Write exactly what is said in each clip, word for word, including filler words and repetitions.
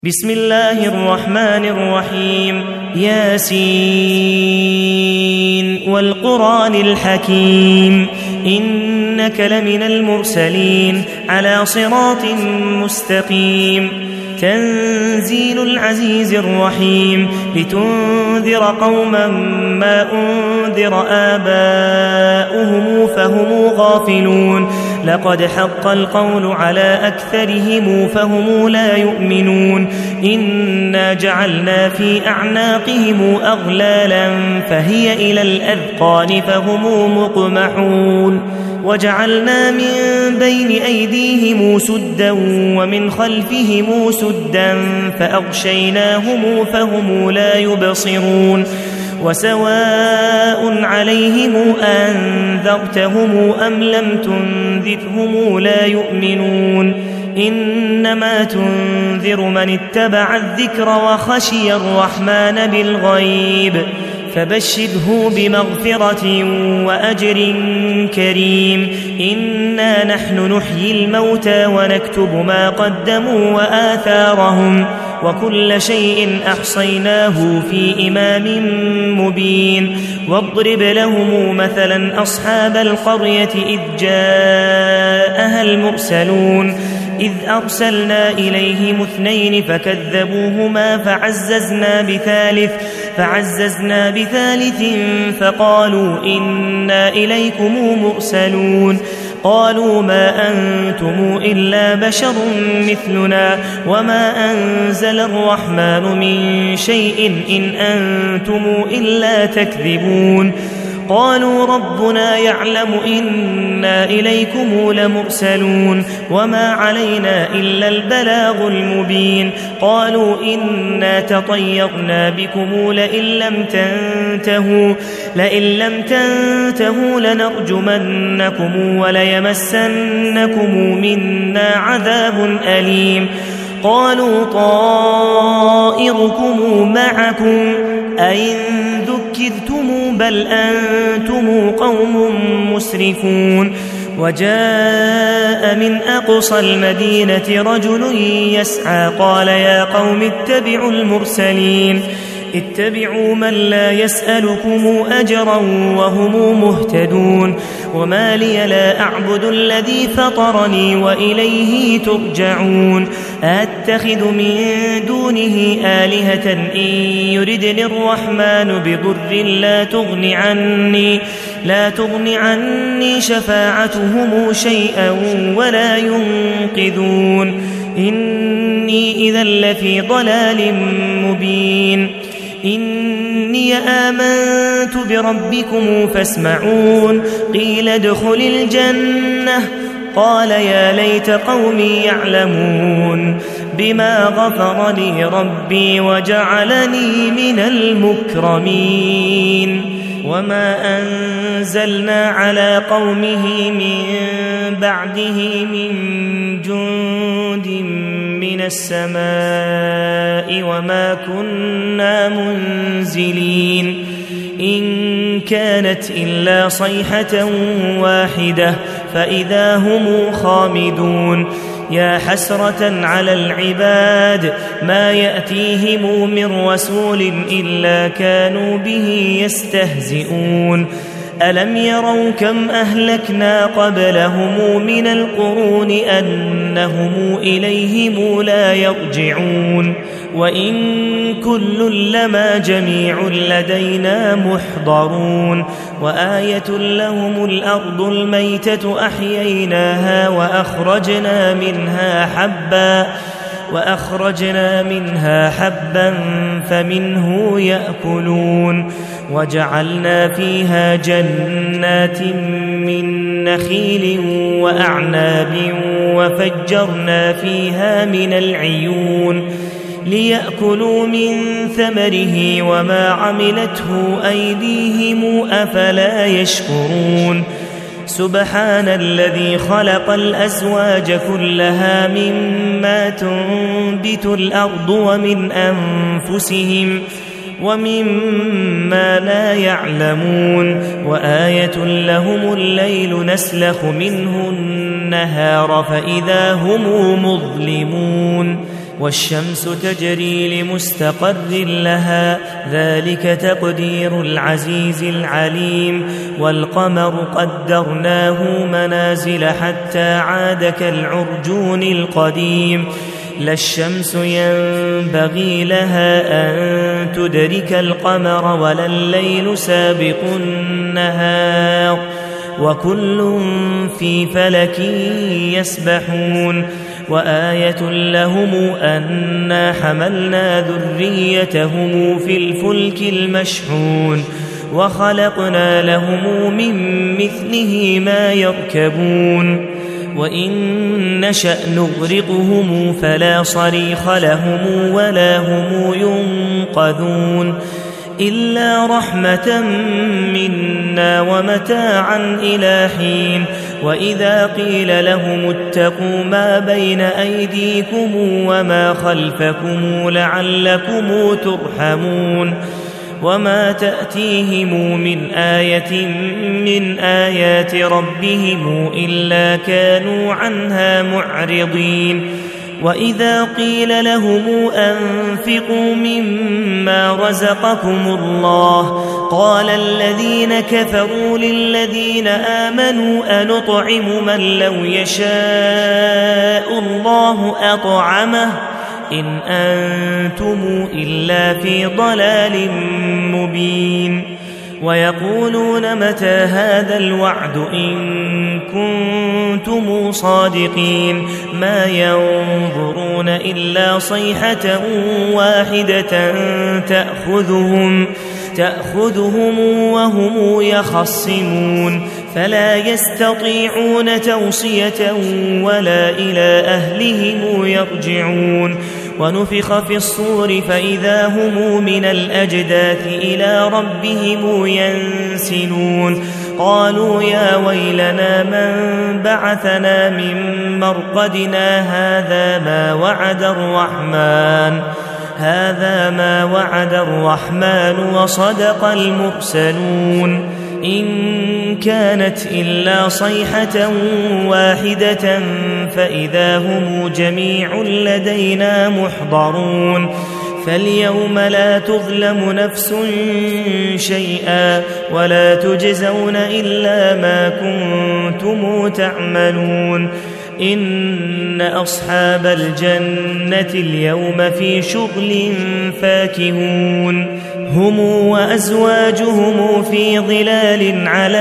بسم الله الرحمن الرحيم ياسين والقرآن الحكيم إنك لمن المرسلين على صراط مستقيم تنزيل العزيز الرحيم لتنذر قوما ما أنذر آباؤهم فهم غافلون لقد حق القول على أكثرهم فهم لا يؤمنون إنا جعلنا في أعناقهم أغلالا فهي إلى الأذقان فهم مقمحون وجعلنا من بين أيديهم سدا ومن خلفهم سدا فأغشيناهم فهم لا يبصرون وسواء عليهم أنذرتهم أم لم تنذرهم لا يؤمنون إنما تنذر من اتبع الذكر وخشي الرحمن بالغيب فبشره بمغفرة وأجر كريم إنا نحن نحيي الموتى ونكتب ما قدموا وآثارهم وكل شيء أحصيناه في إمام مبين واضرب لهم مثلا أصحاب القرية إذ جاءها المرسلون إذ أرسلنا إليهم اثنين فكذبوهما فعززنا بثالث فعززنا بثالث فقالوا إنا إليكم مرسلون قالوا ما أنتم إلا بشر مثلنا وما أنزل الرحمن من شيء إن أنتم إلا تكذبون قالوا ربنا يعلم إنا إليكم لمرسلون وما علينا إلا البلاغ المبين قالوا إنا تطيرنا بكم لئن لم تنتهوا لئن لم تنتهوا لنرجمنكم وليمسنكم منا عذاب أليم قالوا طائركم معكم أئن ذكرتم بل أنتم قوم مسرفون وجاء من أقصى المدينة رجل يسعى قال يا قوم اتبعوا المرسلين اتبعوا من لا يسألكم أجرا وهم مهتدون وما لي لا أعبد الذي فطرني وإليه ترجعون أتخذ من دونه آلهة إن يردني الرحمن بضر لا تغن عني لا تغن عني شفاعتهم شيئا ولا ينقذون إني إذا لفي ضلال مبين إني آمنت بربكم فاسمعون قيل ادخل الجنة قال يا ليت قومي يعلمون بما غفر لي ربي وجعلني من المكرمين وما أنزلنا على قومه من بعده من جند من السماء وما كنا منزلين إن كانت إلا صيحة واحدة فإذا هم خامدون يا حسرة على العباد ما يأتيهم من رسول إلا كانوا به يستهزئون ألم يروا كم أهلكنا قبلهم من القرون أنهم إليهم لا يرجعون وإن كل لما جميع لدينا محضرون وآية لهم الأرض الميتة أحييناها وأخرجنا منها حبا وأخرجنا منها حبا فمنه يأكلون وجعلنا فيها جنات من نخيل وأعناب وفجرنا فيها من العيون ليأكلوا من ثمره وما عملته أيديهم أفلا يشكرون سبحان الذي خلق الأزواج كلها مما تنبت الأرض ومن أنفسهم ومما لا يعلمون وآية لهم الليل نسلخ منه النهار فإذا هم مظلمون والشمس تجري لمستقر لها ذلك تقدير العزيز العليم والقمر قدرناه منازل حتى عاد كالعرجون القديم لا الشمس ينبغي لها أن تدرك القمر ولا الليل سابق النهار وكل في فلك يسبحون وآية لهم أنا حملنا ذريتهم في الفلك المشحون وخلقنا لهم من مثله ما يركبون وإن نشأ نغرقهم فلا صريخ لهم ولا هم ينقذون إلا رحمة منا ومتاعا إلى حين وإذا قيل لهم اتقوا ما بين أيديكم وما خلفكم لعلكم ترحمون وما تأتيهم من آية من آيات ربهم إلا كانوا عنها معرضين وإذا قيل لهم أنفقوا مما رزقكم الله قال الذين كفروا للذين آمنوا أنطعم من لو يشاء الله أطعمه إن أنتم إلا في ضلال مبين ويقولون متى هذا الوعد إن كنتم صادقين ما ينظرون إلا صيحة واحدة تأخذهم تأخذهم وهم يخصمون فلا يستطيعون توصية ولا إلى أهلهم يرجعون ونفخ في الصور فإذا هم من الأجداث إلى ربهم ينسلون قالوا يا ويلنا من بعثنا من مرقدنا هذا ما وعد الرحمن هذا ما وعد الرحمن وصدق المرسلون إن كانت إلا صيحة واحدة فإذا هم جميع لدينا محضرون فاليوم لا تظلم نفس شيئا ولا تجزون إلا ما كنتم تعملون إن أصحاب الجنة اليوم في شغل فاكهون هم وأزواجهم في ظلال على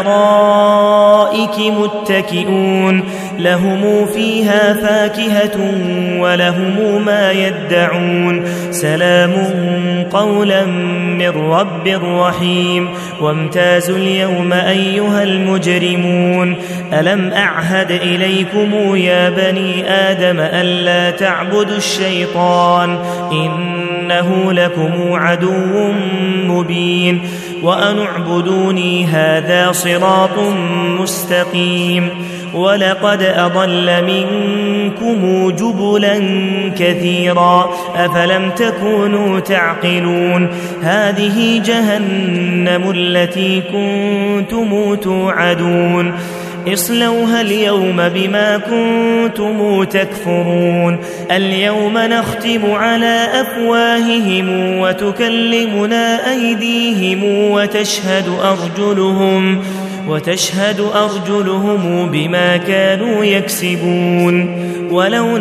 الأرائك متكئون لهم فيها فاكهة ولهم ما يدعون سلام قولا من رب رحيم وامتازوا اليوم أيها المجرمون ألم أعهد إليكم يا بني آدم ألا تعبدوا الشيطان إنه لكم عدو مبين وأن اعبدوني هذا صراط مستقيم ولقد أضل منكم جبلا كثيرا أفلم تكونوا تعقلون هذه جهنم التي كنتم توعدون اصلوها اليوم بما كنتم تكفرون اليوم نختم على أفواههم وتكلمنا أيديهم وتشهد أرجلهم وتشهد أرجلهم بما كانوا يكسبون ولو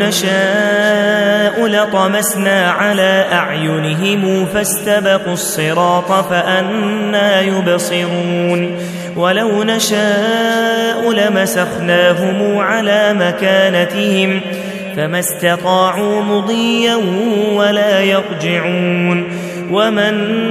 نشاء لطمسنا على أعينهم فاستبقوا الصراط فأنى يبصرون ولو نشاء لمسخناهم على مكانتهم فما استطاعوا مضيا ولا يرجعون ومن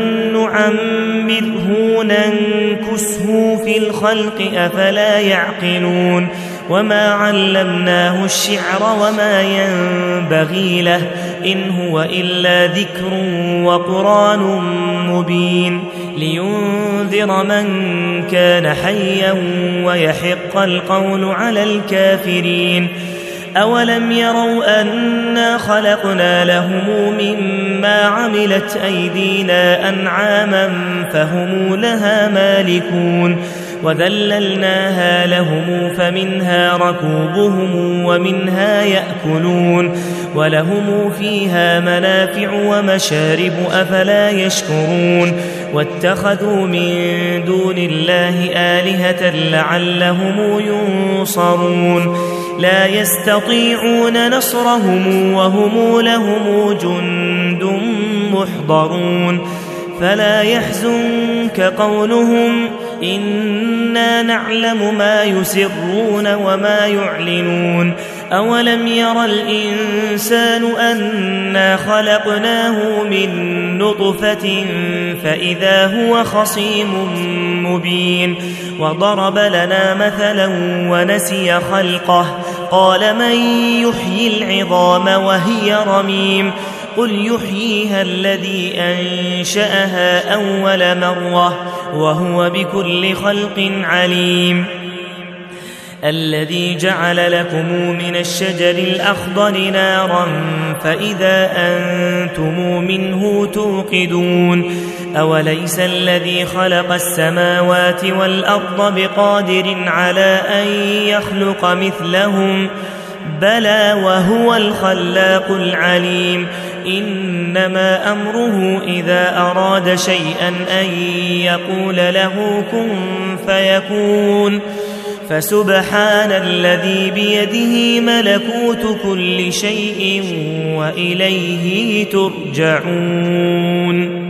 نعمره ننكسه في الخلق أفلا يعقلون وما علمناه الشعر وما ينبغي له إن هو إلا ذكر وقرآن مبين لينذر من كان حيا ويحق القول على الكافرين أولم يروا أنا خلقنا لهم مما عملت أيدينا أنعاما فهم لها مالكون وذللناها لهم فمنها ركوبهم ومنها يأكلون ولهم فيها منافع ومشارب أفلا يشكرون واتخذوا من دون الله آلهة لعلهم ينصرون لا يستطيعون نصرهم وهم لهم جند محضرون فلا يحزنك قولهم إنا نعلم ما يسرون وما يعلنون أولم ير الإنسان أنا خلقناه من نطفة فإذا هو خصيم مبين وضرب لنا مثلا ونسي خلقه قال من يحيي العظام وهي رميم قل يحييها الذي أنشأها أول مرة وهو بكل خلق عليم الذي جعل لكم من الشجر الأخضر نارا فإذا أنتم منه توقدون أوليس الذي خلق السماوات والأرض بقادر على أن يخلق مثلهم بلى وهو الخلاق العليم إنما أمره إذا أراد شيئا أن يقول له كن فيكون فسبحان الذي بيده ملكوت كل شيء وإليه ترجعون